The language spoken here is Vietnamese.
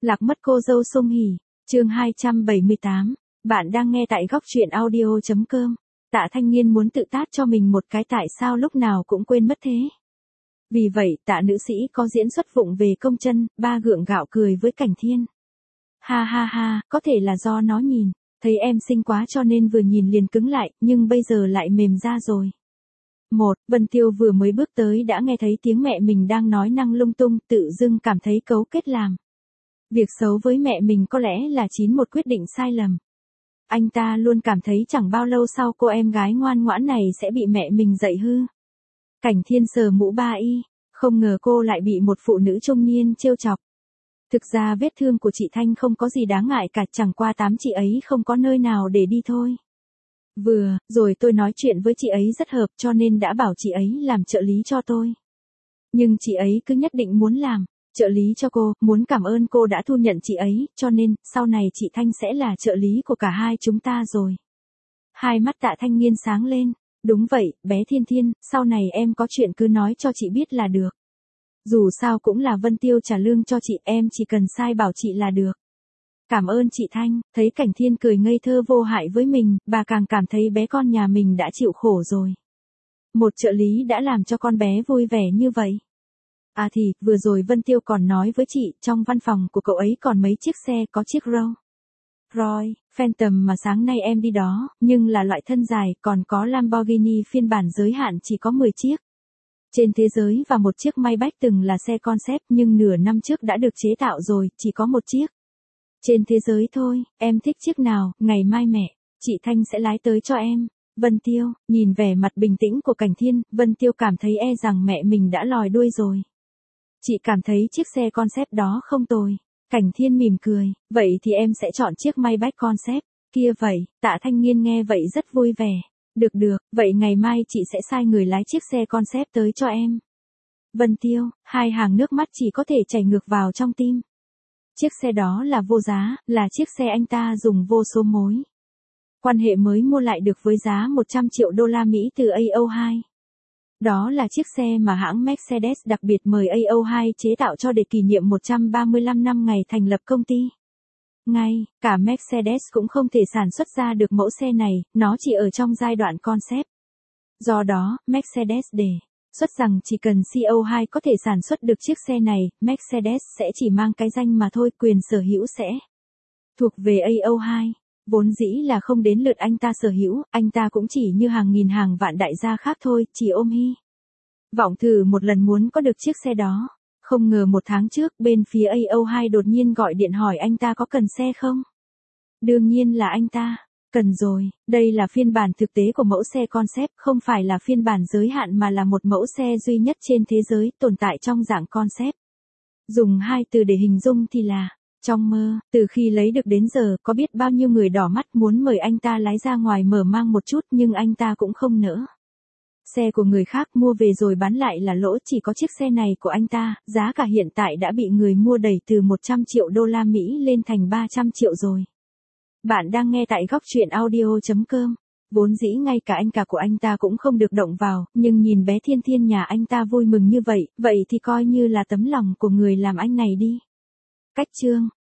Lạc mất cô dâu Song Hỷ, chương 278. Bạn đang nghe tại góc truyện audio.com. Tạ Thanh Niên muốn tự tát cho mình một cái tại sao lúc nào cũng quên mất thế. Vì vậy, Tạ nữ sĩ có diễn xuất vụng về công chân, ba gượng gạo cười với Cảnh Thiên. Ha ha ha, có thể là do nó nhìn, thấy em xinh quá cho nên vừa nhìn liền cứng lại, nhưng bây giờ lại mềm ra rồi. Vân Tiêu vừa mới bước tới đã nghe thấy tiếng mẹ mình đang nói năng lung tung, tự dưng cảm thấy cấu kết làm. Việc xấu với mẹ mình có lẽ là một quyết định sai lầm. Anh ta luôn cảm thấy chẳng bao lâu sau cô em gái ngoan ngoãn này sẽ bị mẹ mình dạy hư. Cảnh Thiên sờ mũ ba y, không ngờ cô lại bị một phụ nữ trung niên trêu chọc. Thực ra vết thương của chị Thanh không có gì đáng ngại cả, chẳng qua chị ấy không có nơi nào để đi thôi. Vừa rồi tôi nói chuyện với chị ấy rất hợp cho nên đã bảo chị ấy làm trợ lý cho tôi. Nhưng chị ấy cứ nhất định muốn làm trợ lý cho cô, muốn cảm ơn cô đã thu nhận chị ấy, cho nên sau này chị Thanh sẽ là trợ lý của cả hai chúng ta rồi. Hai mắt Tạ Thanh Niên sáng lên. Đúng vậy, bé Thiên Thiên, sau này em có chuyện cứ nói cho chị biết là được. Dù sao cũng là Vân Tiêu trả lương cho chị, em chỉ cần sai bảo chị là được. Cảm ơn chị Thanh. Thấy Cảnh Thiên cười ngây thơ vô hại với mình, bà càng cảm thấy bé con nhà mình đã chịu khổ rồi. Một trợ lý đã làm cho con bé vui vẻ như vậy. À thì, vừa rồi Vân Tiêu còn nói với chị, trong văn phòng của cậu ấy còn mấy chiếc xe, có chiếc Rolls-Royce Phantom mà sáng nay em đi đó, nhưng là loại thân dài, còn có Lamborghini phiên bản giới hạn chỉ có 10 chiếc. Trên thế giới và một chiếc Maybach từng là xe concept nhưng nửa năm trước đã được chế tạo rồi, chỉ có một chiếc. Trên thế giới thôi, em thích chiếc nào, ngày mai chị Thanh sẽ lái tới cho em. Vân Tiêu, nhìn vẻ mặt bình tĩnh của Cảnh Thiên, Vân Tiêu cảm thấy rằng mẹ mình đã lòi đuôi rồi. Chị cảm thấy chiếc xe concept đó không tồi. Cảnh Thiên mỉm cười, vậy thì em sẽ chọn chiếc Maybach concept. Kia vậy, Tạ Thanh Niên nghe vậy rất vui vẻ. Được, vậy ngày mai chị sẽ sai người lái chiếc xe concept tới cho em. Vân Tiêu, hai hàng nước mắt chỉ có thể chảy ngược vào trong tim. Chiếc xe đó là vô giá, là chiếc xe anh ta dùng vô số mối quan hệ mới mua lại được với giá 100 triệu đô la Mỹ từ AO2. Đó là chiếc xe mà hãng Mercedes đặc biệt mời AO2 chế tạo cho để kỷ niệm 135 năm ngày thành lập công ty. Ngay, cả Mercedes cũng không thể sản xuất ra được mẫu xe này, nó chỉ ở trong giai đoạn concept. Do đó, Mercedes đề xuất rằng chỉ cần CO2 có thể sản xuất được chiếc xe này, Mercedes sẽ chỉ mang cái danh mà thôi, quyền sở hữu sẽ thuộc về AO2. Vốn dĩ là không đến lượt anh ta sở hữu, anh ta cũng chỉ như hàng nghìn hàng vạn đại gia khác thôi, chỉ ôm hy vọng thử một lần muốn có được chiếc xe đó. Không ngờ một tháng trước, bên phía AO2 đột nhiên gọi điện hỏi anh ta có cần xe không? Đương nhiên là anh ta cần rồi, đây là phiên bản thực tế của mẫu xe concept, không phải là phiên bản giới hạn mà là một mẫu xe duy nhất trên thế giới tồn tại trong dạng concept. Dùng hai từ để hình dung thì là trong mơ. Từ khi lấy được đến giờ, có biết bao nhiêu người đỏ mắt muốn mời anh ta lái ra ngoài mở mang một chút nhưng anh ta cũng không nỡ. Xe của người khác mua về rồi bán lại là lỗ, chỉ có chiếc xe này của anh ta, giá cả hiện tại đã bị người mua đẩy từ 100 triệu đô la Mỹ lên thành 300 triệu rồi. Bạn đang nghe tại góc truyện audio.com. Vốn dĩ ngay cả anh cả của anh ta cũng không được động vào, nhưng nhìn bé Thiên Thiên nhà anh ta vui mừng như vậy, vậy thì coi như là tấm lòng của người làm anh này đi. Cách chương